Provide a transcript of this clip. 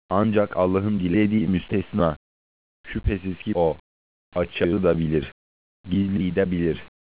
Ancak Allah'ın dilediği müstesna. Şüphesiz ki O, açığı da bilir, gizliyi de bilir.